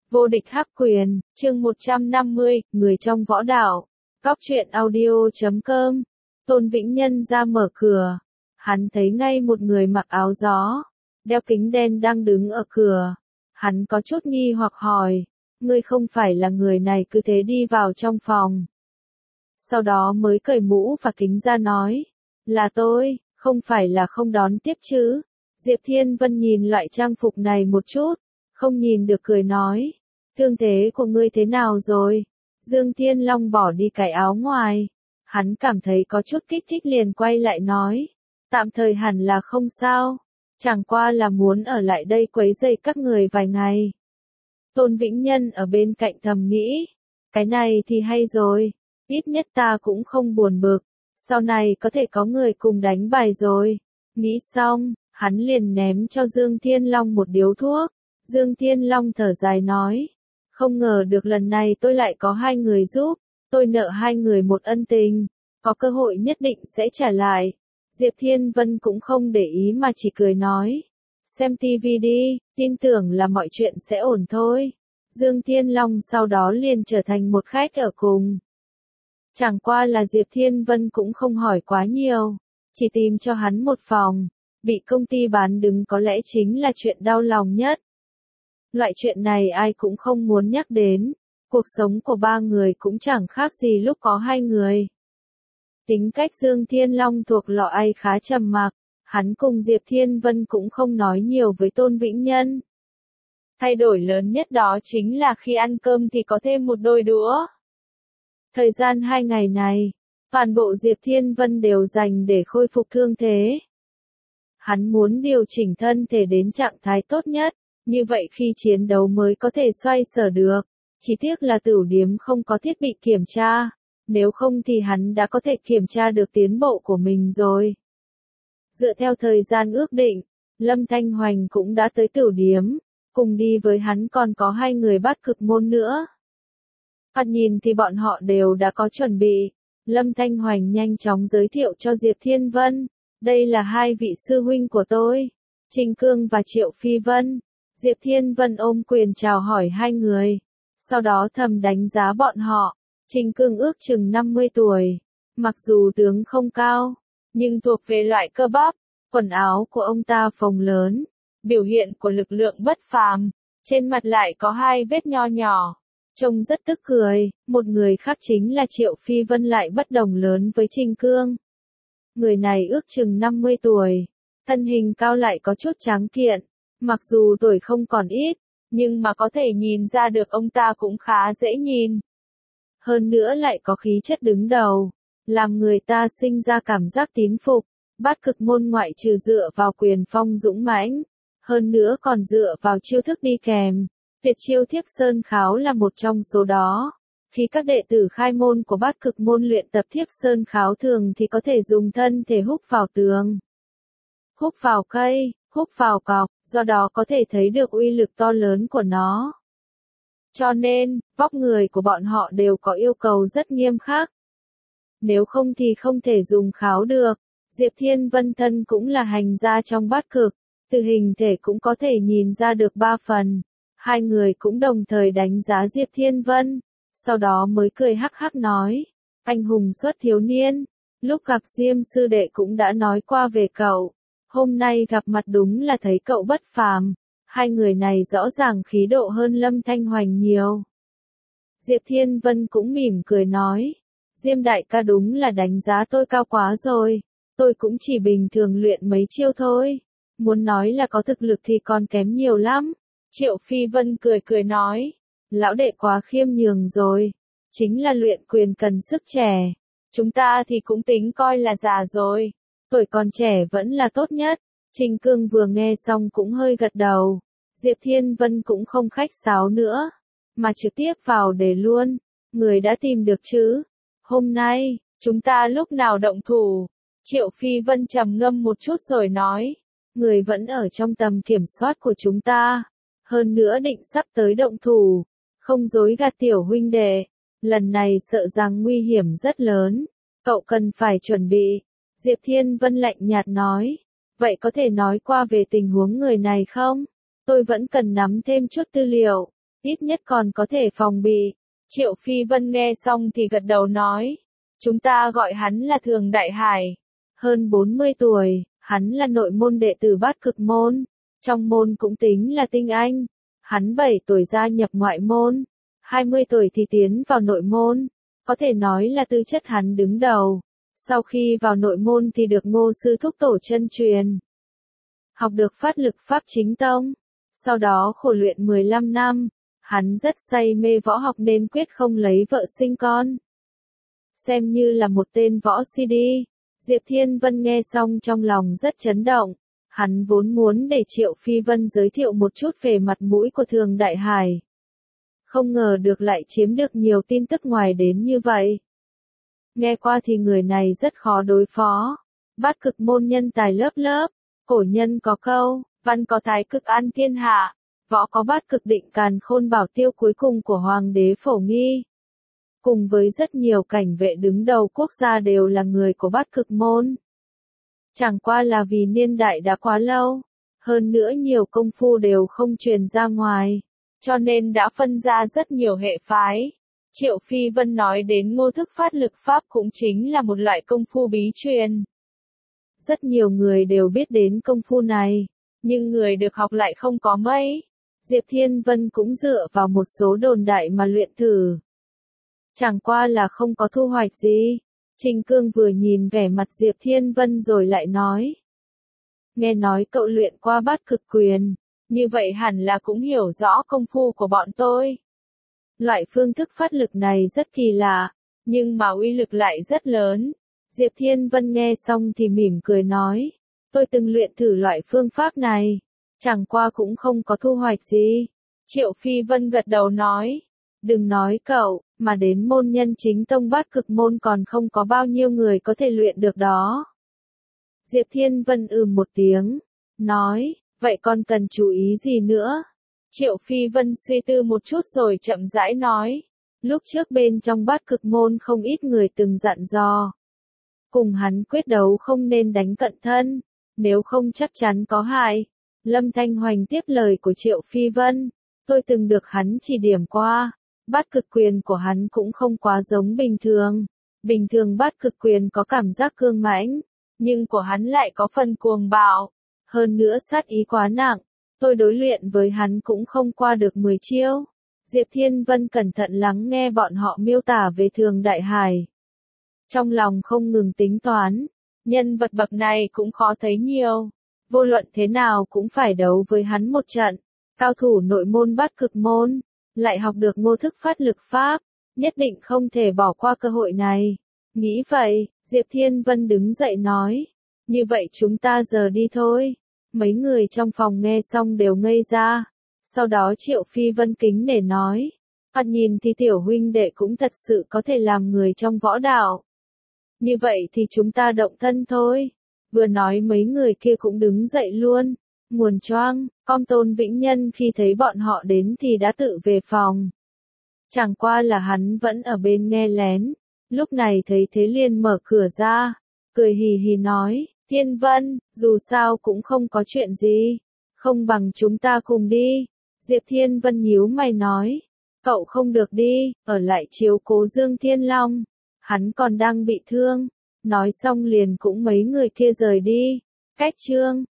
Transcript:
Vô địch hắc quyền, chương 150, người trong võ đạo. Cóc truyện audio.com. Tôn Vĩnh Nhân ra mở cửa. Hắn thấy ngay một người mặc áo gió, đeo kính đen đang đứng ở cửa. Hắn có chút nghi hoặc hỏi, ngươi không phải là người này, cứ thế đi vào trong phòng. Sau đó mới cởi mũ và kính ra nói, là tôi, không phải là không đón tiếp chứ. Diệp Thiên Vân nhìn loại trang phục này một chút, không nhìn được cười nói, thương thế của ngươi thế nào rồi? Dương Thiên Long bỏ đi cái áo ngoài. Hắn cảm thấy có chút kích thích liền quay lại nói, tạm thời hẳn là không sao, chẳng qua là muốn ở lại đây quấy rầy các người vài ngày. Tôn Vĩnh Nhân ở bên cạnh thầm nghĩ, cái này thì hay rồi, ít nhất ta cũng không buồn bực, sau này có thể có người cùng đánh bài rồi. Nghĩ xong, hắn liền ném cho Dương Thiên Long một điếu thuốc. Dương Thiên Long thở dài nói, không ngờ được lần này tôi lại có hai người giúp, tôi nợ hai người một ân tình, có cơ hội nhất định sẽ trả lại. Diệp Thiên Vân cũng không để ý mà chỉ cười nói, xem tivi đi, tin tưởng là mọi chuyện sẽ ổn thôi. Dương Thiên Long sau đó liền trở thành một khách ở cùng. Chẳng qua là Diệp Thiên Vân cũng không hỏi quá nhiều, chỉ tìm cho hắn một phòng. Bị công ty bán đứng có lẽ chính là chuyện đau lòng nhất. Loại chuyện này ai cũng không muốn nhắc đến, cuộc sống của ba người cũng chẳng khác gì lúc có hai người. Tính cách Dương Thiên Long thuộc loại ai khá trầm mặc, hắn cùng Diệp Thiên Vân cũng không nói nhiều với Tôn Vĩnh Nhân. Thay đổi lớn nhất đó chính là khi ăn cơm thì có thêm một đôi đũa. Thời gian 2 ngày này, toàn bộ Diệp Thiên Vân đều dành để khôi phục thương thế. Hắn muốn điều chỉnh thân thể đến trạng thái tốt nhất, như vậy khi chiến đấu mới có thể xoay sở được. Chỉ tiếc là tửu điếm không có thiết bị kiểm tra, nếu không thì hắn đã có thể kiểm tra được tiến bộ của mình rồi. Dựa theo thời gian ước định, Lâm Thanh Hoành cũng đã tới tửu điếm, cùng đi với hắn còn có 2 người Bát Cực Môn nữa. Thoạt nhìn thì bọn họ đều đã có chuẩn bị. Lâm Thanh Hoành nhanh chóng giới thiệu cho Diệp Thiên Vân, đây là 2 vị sư huynh của tôi, Trình Cương và Triệu Phi Vân. Diệp Thiên Vân ôm quyền chào hỏi 2 người, sau đó thầm đánh giá bọn họ. Trình Cương ước chừng 50 tuổi, mặc dù tướng không cao, nhưng thuộc về loại cơ bắp, quần áo của ông ta phồng lớn, biểu hiện của lực lượng bất phàm, trên mặt lại có 2 vết nho nhỏ, trông rất tức cười. Một người khác chính là Triệu Phi Vân lại bất đồng lớn với Trình Cương. Người này ước chừng 50 tuổi, thân hình cao lại có chút tráng kiện, mặc dù tuổi không còn ít, nhưng mà có thể nhìn ra được ông ta cũng khá dễ nhìn. Hơn nữa lại có khí chất đứng đầu, làm người ta sinh ra cảm giác tín phục. Bát Cực Môn ngoại trừ dựa vào quyền phong dũng mãnh, hơn nữa còn dựa vào chiêu thức đi kèm. Tuyệt chiêu Thiếp Sơn Kháo là một trong số đó. Khi các đệ tử khai môn của Bát Cực Môn luyện tập Thiếp Sơn Kháo thường thì có thể dùng thân thể húc vào tường, húc vào cây, húc vào cọc, do đó có thể thấy được uy lực to lớn của nó. Cho nên, vóc người của bọn họ đều có yêu cầu rất nghiêm khắc. Nếu không thì không thể dùng kháo được. Diệp Thiên Vân thân cũng là hành gia trong Bát Cực, từ hình thể cũng có thể nhìn ra được 3 phần. 2 người cũng đồng thời đánh giá Diệp Thiên Vân, sau đó mới cười hắc hắc nói, anh hùng xuất thiếu niên, lúc gặp Diêm sư đệ cũng đã nói qua về cậu, hôm nay gặp mặt đúng là thấy cậu bất phàm. 2 người này rõ ràng khí độ hơn Lâm Thanh Hoành nhiều. Diệp Thiên Vân cũng mỉm cười nói, Diêm đại ca đúng là đánh giá tôi cao quá rồi, tôi cũng chỉ bình thường luyện mấy chiêu thôi, muốn nói là có thực lực thì còn kém nhiều lắm. Triệu Phi Vân cười cười nói, lão đệ quá khiêm nhường rồi, chính là luyện quyền cần sức trẻ, chúng ta thì cũng tính coi là già rồi, tuổi còn trẻ vẫn là tốt nhất. Trình Cương vừa nghe xong cũng hơi gật đầu. Diệp Thiên Vân cũng không khách sáo nữa, mà trực tiếp vào để luôn, người đã tìm được chứ? Hôm nay, chúng ta lúc nào động thủ? Triệu Phi Vân trầm ngâm một chút rồi nói, người vẫn ở trong tầm kiểm soát của chúng ta, hơn nữa định sắp tới động thủ, không dối gạt tiểu huynh đệ, lần này sợ rằng nguy hiểm rất lớn, cậu cần phải chuẩn bị. Diệp Thiên Vân lạnh nhạt nói, vậy có thể nói qua về tình huống người này không? Tôi vẫn cần nắm thêm chút tư liệu. ít nhất còn có thể phòng bị. Triệu Phi Vân nghe xong thì gật đầu nói, chúng ta gọi hắn là Thường Đại Hải. Hơn 40 tuổi, hắn là nội môn đệ tử Bát Cực môn, trong môn cũng tính là tinh anh. Hắn 7 tuổi gia nhập ngoại môn, 20 tuổi thì tiến vào nội môn, có thể nói là tư chất hắn đứng đầu. Sau khi vào nội môn thì được Ngô sư thúc tổ chân truyền, học được phát lực pháp chính tông, sau đó khổ luyện 15 năm, hắn rất say mê võ học nên quyết không lấy vợ sinh con. Xem như là một tên võ si đi. Diệp Thiên Vân nghe xong trong lòng rất chấn động, hắn vốn muốn để Triệu Phi Vân giới thiệu một chút về mặt mũi của Thường Đại Hải. Không ngờ được lại chiếm được nhiều tin tức ngoài đến như vậy. Nghe qua thì người này rất khó đối phó. Bát Cực môn nhân tài lớp lớp, cổ nhân có câu, văn có thái cực an thiên hạ, võ có bát cực định càn khôn bảo tiêu cuối cùng của Hoàng đế Phổ Nghi. Cùng với rất nhiều cảnh vệ đứng đầu quốc gia đều là người của Bát Cực môn. Chẳng qua là vì niên đại đã quá lâu, hơn nữa nhiều công phu đều không truyền ra ngoài, cho nên đã phân ra rất nhiều hệ phái. Triệu Phi Vân nói đến Ngô thức phát lực pháp cũng chính là một loại công phu bí truyền. Rất nhiều người đều biết đến công phu này, nhưng người được học lại không có mấy. Diệp Thiên Vân cũng dựa vào một số đồn đại mà luyện thử. Chẳng qua là không có thu hoạch gì. Trình Cương vừa nhìn vẻ mặt Diệp Thiên Vân rồi lại nói. Nghe nói cậu luyện qua Bát Cực quyền, như vậy hẳn là cũng hiểu rõ công phu của bọn tôi. Loại phương thức phát lực này rất kỳ lạ, nhưng mà uy lực lại rất lớn. Diệp Thiên Vân nghe xong thì mỉm cười nói, tôi từng luyện thử loại phương pháp này, chẳng qua cũng không có thu hoạch gì. Triệu Phi Vân gật đầu nói, đừng nói cậu, mà đến môn nhân chính tông Bát Cực môn còn không có bao nhiêu người có thể luyện được đó. Diệp Thiên Vân một tiếng, nói, vậy còn cần chú ý gì nữa? Triệu Phi Vân suy tư một chút rồi chậm rãi nói, lúc trước bên trong Bát Cực môn không ít người từng dặn dò. Cùng hắn quyết đấu không nên đánh cận thân, nếu không chắc chắn có hại. Lâm Thanh Hoành tiếp lời của Triệu Phi Vân, tôi từng được hắn chỉ điểm qua. Bát Cực quyền của hắn cũng không quá giống bình thường. Bình thường Bát Cực quyền có cảm giác cương mãnh, nhưng của hắn lại có phần cuồng bạo. Hơn nữa sát ý quá nặng, tôi đối luyện với hắn cũng không qua được 10 chiêu. Diệp Thiên Vân cẩn thận lắng nghe bọn họ miêu tả về Thường Đại Hải. Trong lòng không ngừng tính toán, nhân vật bậc này cũng khó thấy nhiều. Vô luận thế nào cũng phải đấu với hắn một trận. Cao thủ nội môn Bát Cực môn, lại học được Ngô thức phát lực pháp, nhất định không thể bỏ qua cơ hội này. Nghĩ vậy, Diệp Thiên Vân đứng dậy nói, như vậy chúng ta giờ đi thôi. Mấy người trong phòng nghe xong đều ngây ra. Sau đó Triệu Phi Vân kính để nói, nhìn thì tiểu huynh đệ cũng thật sự có thể làm người trong võ đạo. Như vậy thì chúng ta động thân thôi. Vừa nói mấy người kia cũng đứng dậy luôn. Nguồn choang, con Tôn Vĩnh Nhân khi thấy bọn họ đến thì đã tự về phòng. Chẳng qua là hắn vẫn ở bên nghe lén. Lúc này thấy thế liền mở cửa ra, cười hì hì nói, Thiên Vân, dù sao cũng không có chuyện gì, không bằng chúng ta cùng đi. Diệp Thiên Vân nhíu mày nói, cậu không được đi, ở lại chiếu cố Dương Thiên Long, hắn còn đang bị thương. Nói xong liền cũng mấy người kia rời đi. Cách chương